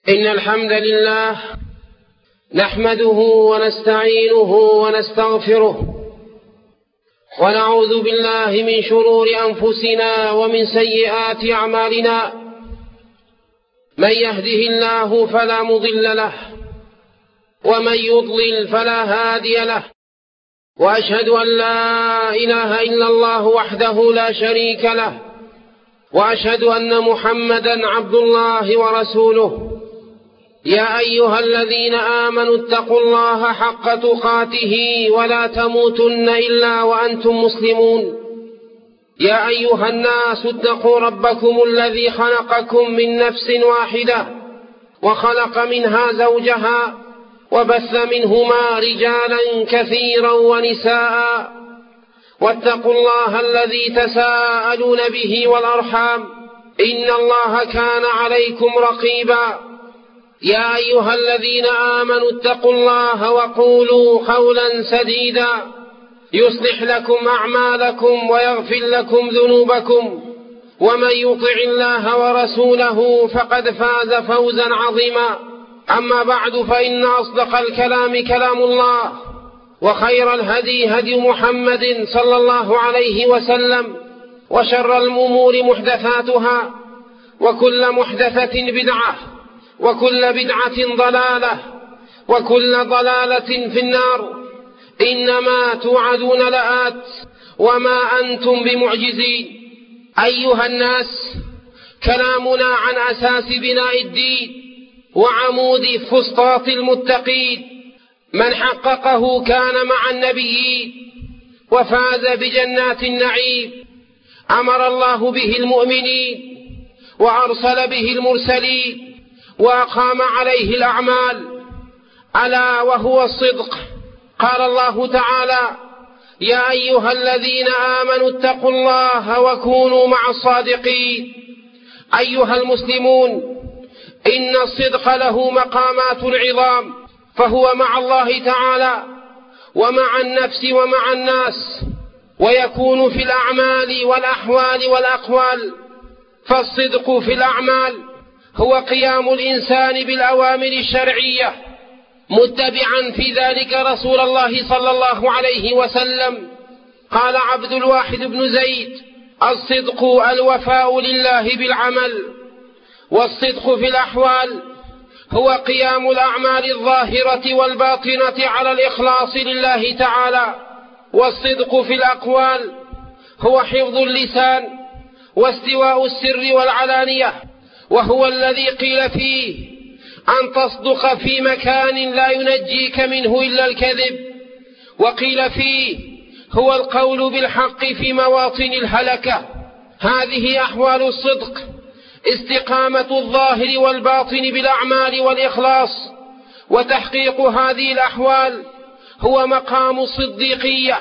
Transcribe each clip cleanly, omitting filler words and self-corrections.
إن الحمد لله نحمده ونستعينه ونستغفره ونعوذ بالله من شرور أنفسنا ومن سيئات أعمالنا. من يهده الله فلا مضل له ومن يضلل فلا هادي له، وأشهد أن لا إله إلا الله وحده لا شريك له، وأشهد أن محمدا عبد الله ورسوله. يا أيها الذين آمنوا اتقوا الله حق تقاته ولا تموتن إلا وأنتم مسلمون. يا أيها الناس اتقوا ربكم الذي خلقكم من نفس واحدة وخلق منها زوجها وبث منهما رجالا كثيرا ونساء، واتقوا الله الذي تساءلون به والأرحام إن الله كان عليكم رقيبا. يا أيها الذين آمنوا اتقوا الله وقولوا قولا سديدا يصلح لكم أعمالكم ويغفر لكم ذنوبكم، ومن يطع الله ورسوله فقد فاز فوزا عظيما. أما بعد، فإن أصدق الكلام كلام الله، وخير الهدي هدي محمد صلى الله عليه وسلم، وشر الأمور محدثاتها، وكل محدثة بدعة، وكل بدعة ضلالة، وكل ضلالة في النار. إنما توعدون لآت وما أنتم بمعجزين. أيها الناس، كلامنا عن أساس بناء الدين وعمود فسطاط المتقين. من حققه كان مع النبيين وفاز بجنات النعيم. أمر الله به المؤمنين وأرسل به المرسلين وأقام عليه الأعمال، ألا وهو الصدق. قال الله تعالى: يا أيها الذين آمنوا اتقوا الله وكونوا مع الصادقين. أيها المسلمون، إن الصدق له مقامات عظام، فهو مع الله تعالى ومع النفس ومع الناس، ويكون في الأعمال والأحوال والأقوال. فالصدق في الأعمال هو قيام الإنسان بالأوامر الشرعية متبعا في ذلك رسول الله صلى الله عليه وسلم. قال عبد الواحد بن زيد: الصدق الوفاء لله بالعمل. والصدق في الأحوال هو قيام الأعمال الظاهرة والباطنة على الإخلاص لله تعالى. والصدق في الأقوال هو حفظ اللسان واستواء السر والعلانية، وهو الذي قيل فيه: أن تصدق في مكان لا ينجيك منه إلا الكذب. وقيل فيه: هو القول بالحق في مواطن الهلكة. هذه أحوال الصدق: استقامة الظاهر والباطن بالأعمال والإخلاص. وتحقيق هذه الأحوال هو مقام الصديقية،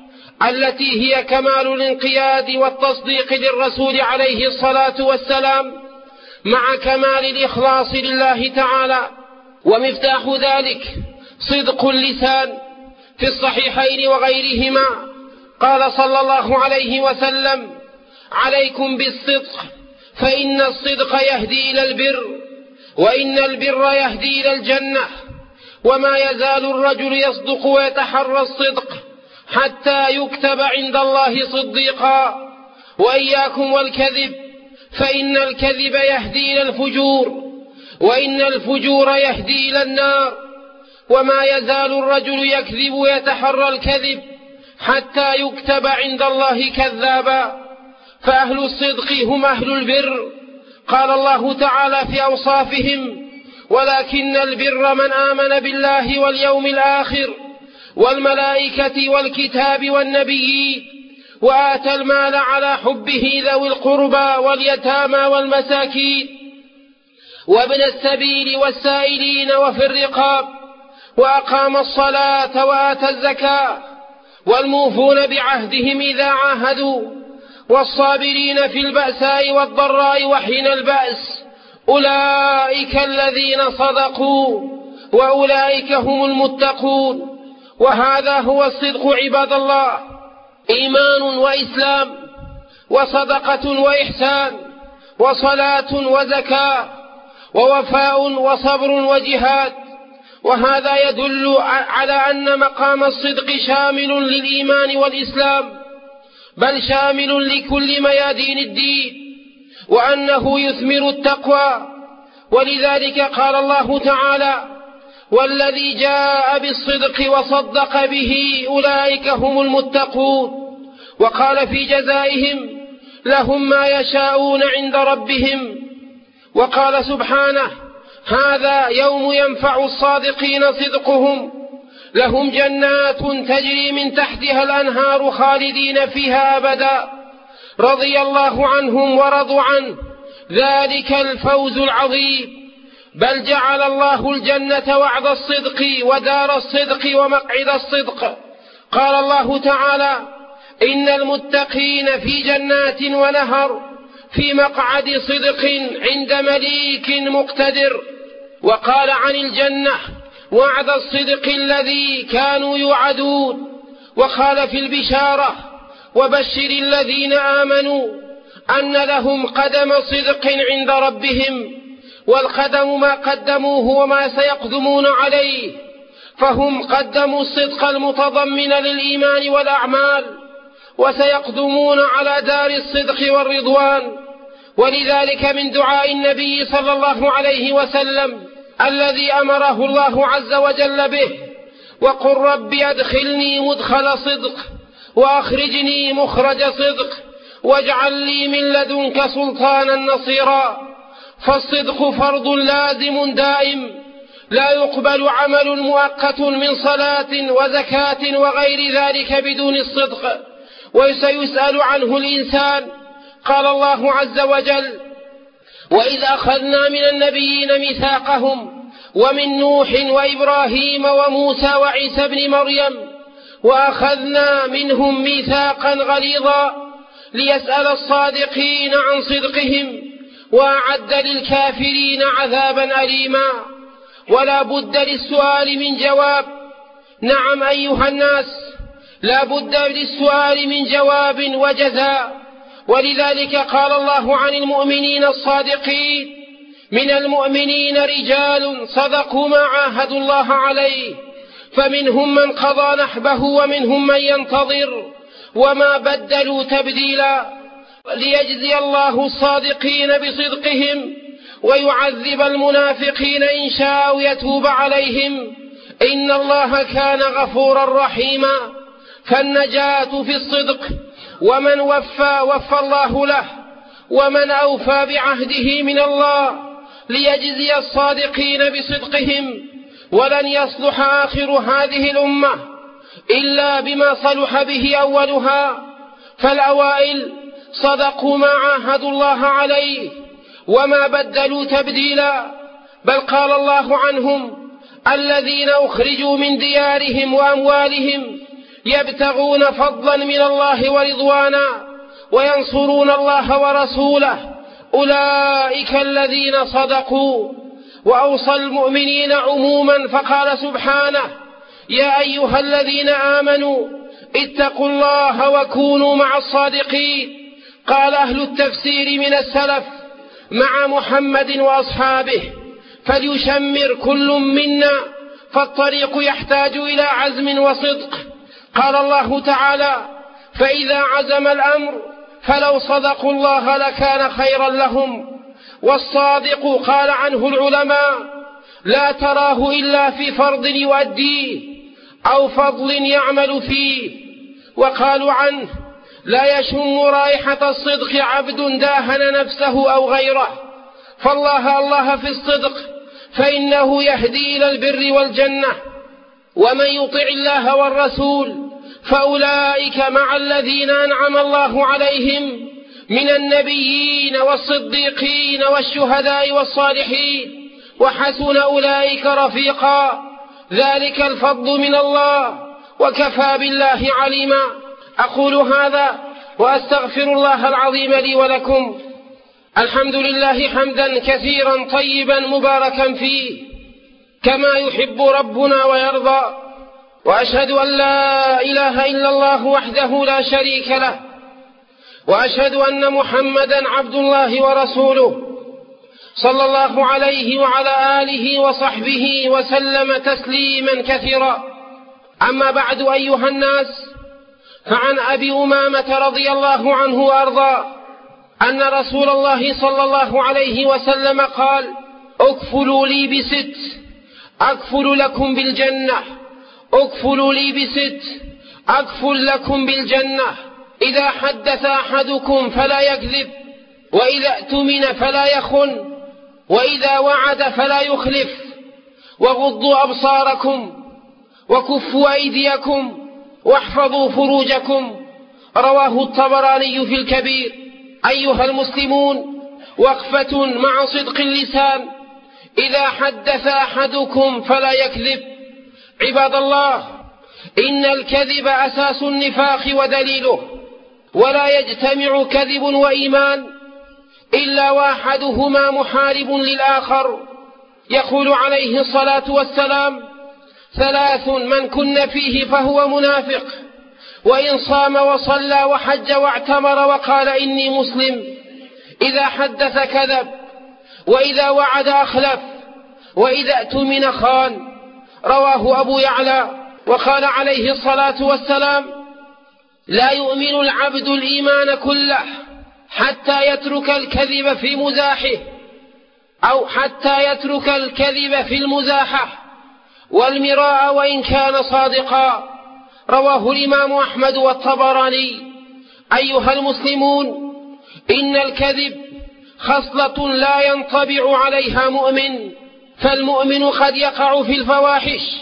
التي هي كمال الانقياد والتصديق للرسول عليه الصلاة والسلام مع كمال الإخلاص لله تعالى. ومفتاح ذلك صدق اللسان. في الصحيحين وغيرهما قال صلى الله عليه وسلم: عليكم بالصدق، فإن الصدق يهدي إلى البر، وإن البر يهدي إلى الجنة. وما يزال الرجل يصدق ويتحرى الصدق حتى يكتب عند الله صديقا. وإياكم والكذب، فإن الكذب يهدي إلى الفجور، وإن الفجور يهدي إلى النار. وما يزال الرجل يكذب ويتحرى الكذب حتى يكتب عند الله كذابا. فأهل الصدق هم أهل البر. قال الله تعالى في أوصافهم: ولكن البر من آمن بالله واليوم الآخر والملائكة والكتاب والنبيين وآتى المال على حبه ذوي القربى واليتامى والمساكين وابن السبيل والسائلين وفي الرقاب وأقام الصلاة وآتى الزكاة والموفون بعهدهم إذا عاهدوا والصابرين في البأساء والضراء وحين البأس. أولئك الذين صدقوا وأولئك هم المتقون. وهذا هو الصدق عباد الله: إيمان وإسلام، وصدقة وإحسان، وصلاة وزكاة، ووفاء وصبر وجهاد. وهذا يدل على أن مقام الصدق شامل للإيمان والإسلام، بل شامل لكل ميادين الدين، وأنه يثمر التقوى. ولذلك قال الله تعالى: والذي جاء بالصدق وصدق به أولئك هم المتقون. وقال في جزائهم: لهم ما يشاءون عند ربهم. وقال سبحانه: هذا يوم ينفع الصادقين صدقهم، لهم جنات تجري من تحتها الأنهار خالدين فيها أبدا، رضي الله عنهم ورضوا عنه، ذلك الفوز العظيم. بل جعل الله الجنة وعد الصدق ودار الصدق ومقعد الصدق. قال الله تعالى: إن المتقين في جنات ونهر في مقعد صدق عند مليك مقتدر. وقال عن الجنة: وعد الصدق الذي كانوا يوعدون. وقال في البشارة: وبشر الذين آمنوا أن لهم قدم صدق عند ربهم. والقدم ما قدموه وما سيقدمون عليه، فهم قدموا الصدق المتضمن للإيمان والأعمال، وسيقدمون على دار الصدق والرضوان. ولذلك من دعاء النبي صلى الله عليه وسلم الذي أمره الله عز وجل به: وقل رب أدخلني مدخل صدق وأخرجني مخرج صدق واجعل لي من لدنك سلطانا نصيرا. فالصدق فرض لازم دائم، لا يقبل عمل مؤقت من صلاة وزكاة وغير ذلك بدون الصدق، وسيسأل عنه الإنسان. قال الله عز وجل: وإذ أخذنا من النبيين ميثاقهم ومن نوح وإبراهيم وموسى وعيسى ابن مريم وأخذنا منهم ميثاقا غليظا ليسأل الصادقين عن صدقهم وأعد للكافرين عذابا أليما. ولا بد للسؤال من جواب. نعم أيها الناس، لا بد للسؤال من جواب وجزاء. ولذلك قال الله عن المؤمنين الصادقين: من المؤمنين رجال صدقوا ما عاهدوا الله عليه، فمنهم من قضى نحبه ومنهم من ينتظر وما بدلوا تبديلا، ليجزي الله الصادقين بصدقهم ويعذب المنافقين إن شاء ويتوب عليهم، إن الله كان غفورا رحيما. فالنجاة في الصدق، ومن وفى الله له، ومن أوفى بعهده من الله ليجزي الصادقين بصدقهم. ولن يصلح آخر هذه الأمة إلا بما صلح به أولها. فالأوائل صدقوا ما عاهدوا الله عليه وما بدلوا تبديلا، بل قال الله عنهم: الذين أخرجوا من ديارهم وأموالهم يبتغون فضلا من الله ورضوانا وينصرون الله ورسوله أولئك الذين صدقوا. وأوصى المؤمنين عموما فقال سبحانه: يا أيها الذين آمنوا اتقوا الله وكونوا مع الصادقين. قال أهل التفسير من السلف: مع محمد وأصحابه، فليشمر كل منا، فالطريق يحتاج إلى عزم وصدق. قال الله تعالى: فإذا عزم الأمر فلو صدقوا الله لكان خيرا لهم. والصادق قال عنه العلماء: لا تراه إلا في فرض يؤديه أو فضل يعمل فيه. وقالوا عنه: لا يشم رائحة الصدق عبد داهن نفسه أو غيره. فالله في الصدق، فإنه يهدي إلى البر والجنة. ومن يطع الله والرسول فأولئك مع الذين أنعم الله عليهم من النبيين والصديقين والشهداء والصالحين، وحسن أولئك رفيقا. ذلك الفضل من الله، وكفى بالله عليما. أقول هذا وأستغفر الله العظيم لي ولكم. الحمد لله حمدا كثيرا طيبا مباركا فيه كما يحب ربنا ويرضى. وأشهد أن لا إله إلا الله وحده لا شريك له، وأشهد أن محمدا عبد الله ورسوله صلى الله عليه وعلى آله وصحبه وسلم تسليما كثيرا. أما بعد أيها الناس، فعن أبي أمامة رضي الله عنه وأرضاه أن رسول الله صلى الله عليه وسلم قال: اكفلوا لي بست أكفل لكم بالجنة، اكفلوا لي بست أكفل لكم بالجنة: إذا حدث أحدكم فلا يكذب، وإذا اؤتمن فلا يخن، وإذا وعد فلا يخلف، وغضوا أبصاركم، وكفوا أيديكم، واحفظوا فروجكم. رواه الطبراني في الكبير. أيها المسلمون، وقفة مع صدق اللسان: إذا حدث أحدكم فلا يكذب. عباد الله، إن الكذب أساس النفاق ودليله، ولا يجتمع كذب وإيمان إلا واحدهما محارب للآخر. يقول عليه الصلاة والسلام: ثلاث من كن فيه فهو منافق، وإن صام وصلى وحج واعتمر وقال إني مسلم: إذا حدث كذب، وإذا وعد أخلف، وإذا اؤتمن خان. رواه أبو يعلى. وقال عليه الصلاة والسلام: لا يؤمن العبد الإيمان كله حتى يترك الكذب في مزاحه، أو حتى يترك الكذب في المزاحة والمراء وإن كان صادقا. رواه الإمام أحمد والطبراني. أيها المسلمون، إن الكذب خصلة لا ينطبع عليها مؤمن، فالمؤمن قد يقع في الفواحش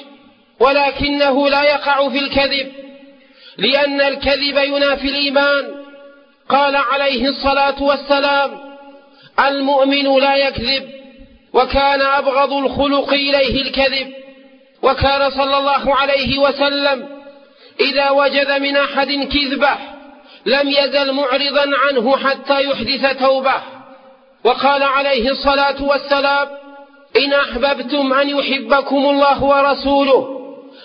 ولكنه لا يقع في الكذب، لأن الكذب ينافي الإيمان. قال عليه الصلاة والسلام: المؤمن لا يكذب، وكان أبغض الخلق إليه الكذب. وكان صلى الله عليه وسلم إذا وجد من أحد كذبة لم يزل معرضا عنه حتى يحدث توبة. وقال عليه الصلاة والسلام: إن أحببتم أن يحبكم الله ورسوله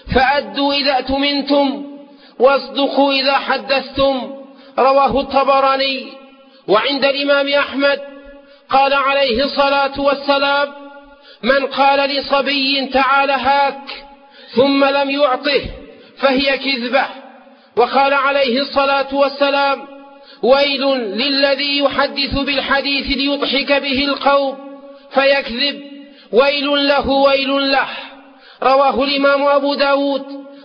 فأدوا إذا اؤتمنتم، واصدقوا إذا حدثتم. رواه الطبراني. وعند الإمام أحمد قال عليه الصلاة والسلام: من قال لصبي تعال هاك ثم لم يعطه فهي كذبة. وقال عليه الصلاة والسلام: ويل للذي يحدث بالحديث ليضحك به القوم فيكذب، ويل له ويل له. رواه الإمام أبو داود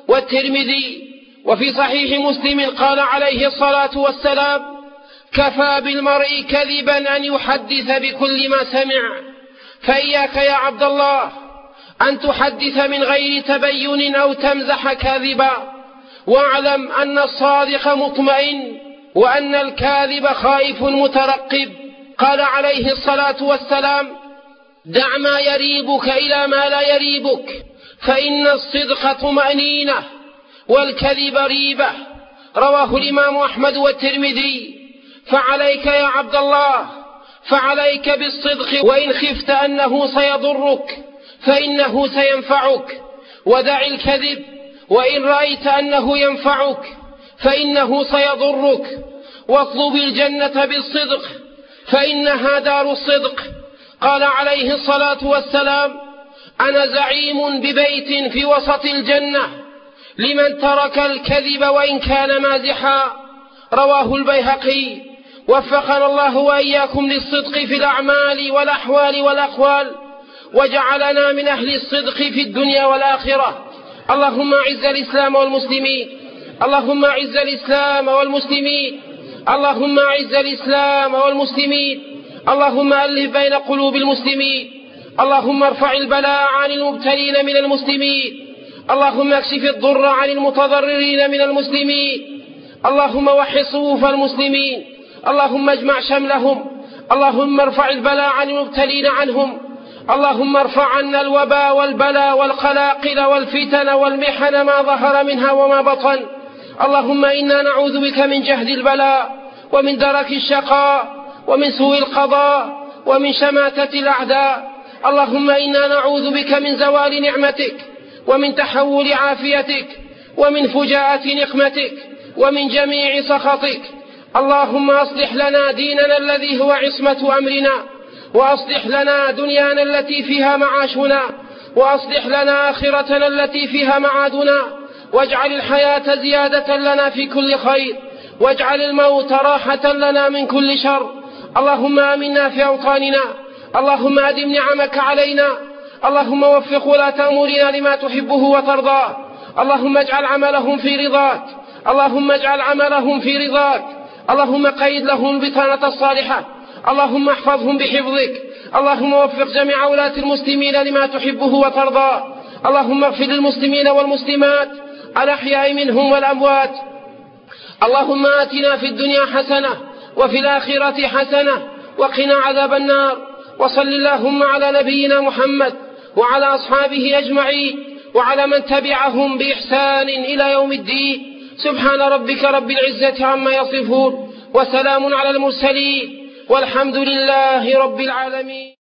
والترمذي. وفي صحيح مسلم قال عليه الصلاة والسلام: كفى بالمرء كذبا أن يحدث بكل ما سمع. فإياك يا عبد الله أن تحدث من غير تبين أو تمزح كاذبا، واعلم أن الصادق مطمئن وأن الكاذب خائف مترقب. قال عليه الصلاة والسلام: دع ما يريبك إلى ما لا يريبك، فإن الصدق طمأنينة والكذب ريبة. رواه الإمام أحمد والترمذي. فعليك يا عبد الله، فعليك بالصدق، وإن خفت أنه سيضرك فإنه سينفعك. ودع الكذب وإن رأيت أنه ينفعك فإنه سيضرك. واطلب الجنة بالصدق فإنها دار الصدق. قال عليه الصلاة والسلام: أنا زعيم ببيت في وسط الجنة لمن ترك الكذب وإن كان مازحا. رواه البيهقي. وفقنا الله وإياكم للصدق في الأعمال والأحوال والأقوال، وجعلنا من أهل الصدق في الدنيا والآخرة. اللهم أعز الإسلام والمسلمين، اللهم أعز الإسلام والمسلمين، اللهم أعز الإسلام والمسلمين، اللهم ألف بين قلوب المسلمين، اللهم ارفع البلاء عن المبتلين من المسلمين، اللهم اكشف الضر عن المتضررين من المسلمين، اللهم وحد صفوف المسلمين، اللهم اجمع شملهم، اللهم ارفع البلاء عن المبتلين عنهم، اللهم ارفع عنا الوباء والبلاء والقلاقل والفتن والمحن ما ظهر منها وما بطن. اللهم إنا نعوذ بك من جهد البلاء ومن درك الشقاء ومن سوء القضاء ومن شماتة الأعداء. اللهم إنا نعوذ بك من زوال نعمتك ومن تحول عافيتك ومن فجاءة نقمتك ومن جميع سخطك. اللهم أصلح لنا ديننا الذي هو عصمة أمرنا، وأصلح لنا دنيانا التي فيها معاشنا، وأصلح لنا آخرتنا التي فيها معادنا، واجعل الحياة زيادة لنا في كل خير، واجعل الموت راحة لنا من كل شر. اللهم آمنا في أوطاننا، اللهم أدم نعمك علينا، اللهم وفق ولاة أمورنا لما تحبه وترضاه، اللهم اجعل عملهم في رضاك، اللهم اجعل عملهم في رضاك، اللهم قيد لهم البطانة الصالحة، اللهم احفظهم بحفظك، اللهم وفق جميع ولاة المسلمين لما تحبه وترضاه، اللهم اغفر للمسلمين والمسلمات الأحياء منهم والأموات. اللهم آتنا في الدنيا حسنة وفي الآخرة حسنة وقنا عذاب النار. وصل اللهم على نبينا محمد وعلى أصحابه أجمعين وعلى من تبعهم بإحسان إلى يوم الدين. سبحان ربك رب العزة عما يصفون، وسلام على المرسلين، والحمد لله رب العالمين.